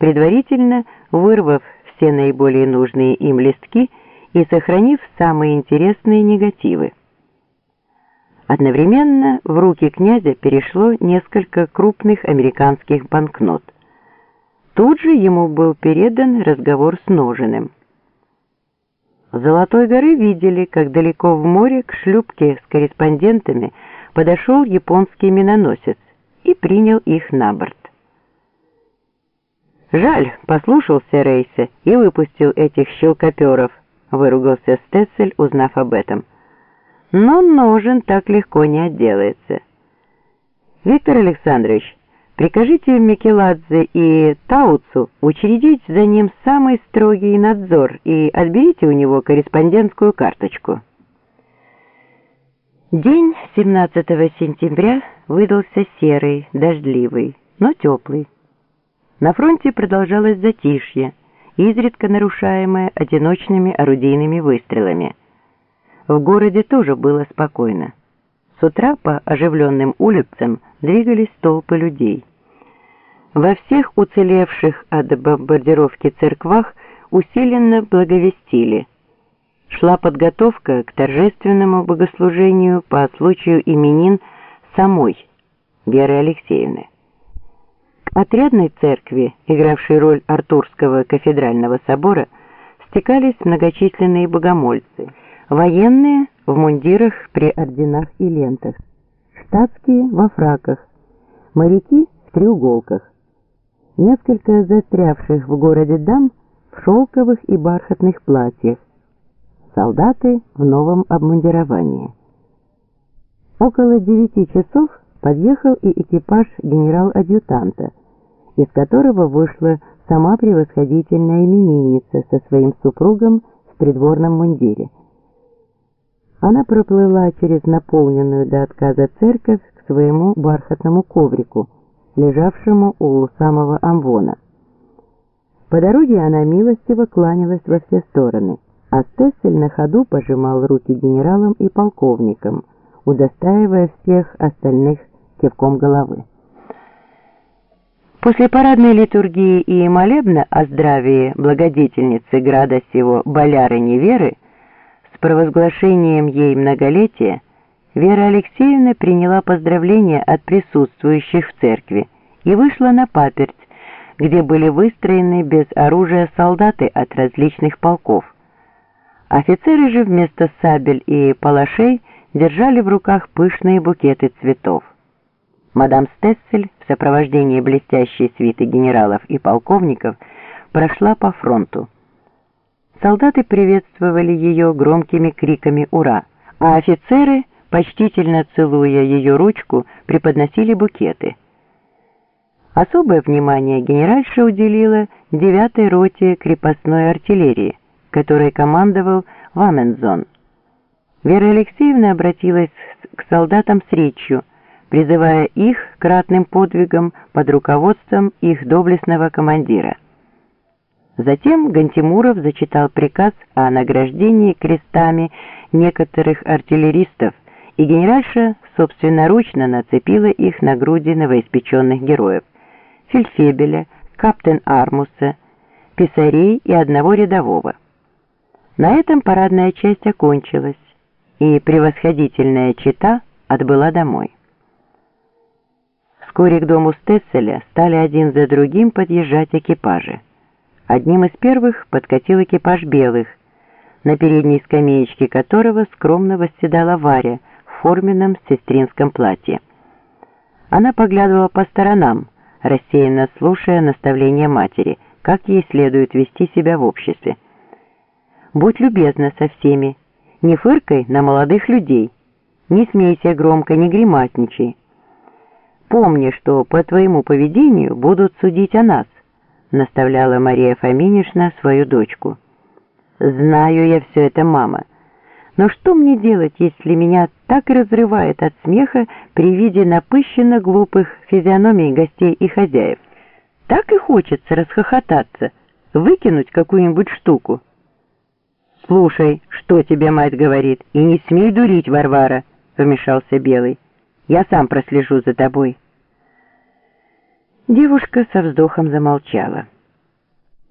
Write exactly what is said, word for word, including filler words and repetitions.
предварительно вырвав все наиболее нужные им листки и сохранив самые интересные негативы. Одновременно в руки князя перешло несколько крупных американских банкнот. Тут же ему был передан разговор с Ножиным. С Золотой горы видели, как далеко в море к шлюпке с корреспондентами подошел японский миноносец и принял их на борт. «Жаль, послушался рейса и выпустил этих щелкоперов», — выругался Стецель, узнав об этом. «Но Ножин так легко не отделается. Виктор Александрович, прикажите Микеладзе и Тауцу учредить за ним самый строгий надзор и отберите у него корреспондентскую карточку». День семнадцатого сентября выдался серый, дождливый, но теплый. На фронте продолжалось затишье, изредка нарушаемое одиночными орудийными выстрелами. В городе тоже было спокойно. С утра по оживленным улицам двигались толпы людей. Во всех уцелевших от бомбардировки церквах усиленно благовестили. Шла подготовка к торжественному богослужению по случаю именин самой Веры Алексеевны. К отрядной церкви, игравшей роль Артурского кафедрального собора, стекались многочисленные богомольцы, военные в мундирах при орденах и лентах, штатские во фраках, моряки в треуголках, несколько застрявших в городе дам в шелковых и бархатных платьях, солдаты в новом обмундировании. Около девяти часов подъехал и экипаж генерал-адъютанта, из которого вышла сама превосходительная именинница со своим супругом в придворном мундире. Она проплыла через наполненную до отказа церковь к своему бархатному коврику, лежавшему у самого амвона. По дороге она милостиво кланялась во все стороны, а Стецель на ходу пожимал руки генералам и полковникам, удостаивая всех остальных кивком головы. После парадной литургии и молебна о здравии благодетельницы града сего болярыни Веры с провозглашением ей многолетия Вера Алексеевна приняла поздравления от присутствующих в церкви и вышла на паперть, где были выстроены без оружия солдаты от различных полков. Офицеры же вместо сабель и палашей держали в руках пышные букеты цветов. Мадам Стецель в сопровождении блестящей свиты генералов и полковников прошла по фронту. Солдаты приветствовали ее громкими криками «Ура!», а офицеры, почтительно целуя ее ручку, преподносили букеты. Особое внимание генеральша уделила девятой роте крепостной артиллерии, которой командовал Вамензон. Вера Алексеевна обратилась к солдатам с речью, призывая их к ратным подвигам под руководством их доблестного командира. Затем Гантимуров зачитал приказ о награждении крестами некоторых артиллеристов, и генеральша собственноручно нацепила их на груди новоиспеченных героев – фельдфебеля, каптен-армуса, писарей и одного рядового. На этом парадная часть окончилась, и превосходительная чета отбыла домой. Вскоре к дому Стецеля стали один за другим подъезжать экипажи. Одним из первых подкатил экипаж белых, на передней скамеечке которого скромно восседала Варя в форменном сестринском платье. Она поглядывала по сторонам, рассеянно слушая наставления матери, как ей следует вести себя в обществе. «Будь любезна со всеми, не фыркай на молодых людей, не смейся громко, не гримасничай. Помни, что по твоему поведению будут судить о нас», наставляла Мария Фоминишна свою дочку. «Знаю я все это, мама. Но что мне делать, если меня так и разрывает от смеха при виде напыщенно глупых физиономий гостей и хозяев? Так и хочется расхохотаться, выкинуть какую-нибудь штуку». «Слушай, что тебе мать говорит, и не смей дурить, Варвара», вмешался Белый. «Я сам прослежу за тобой». Девушка со вздохом замолчала.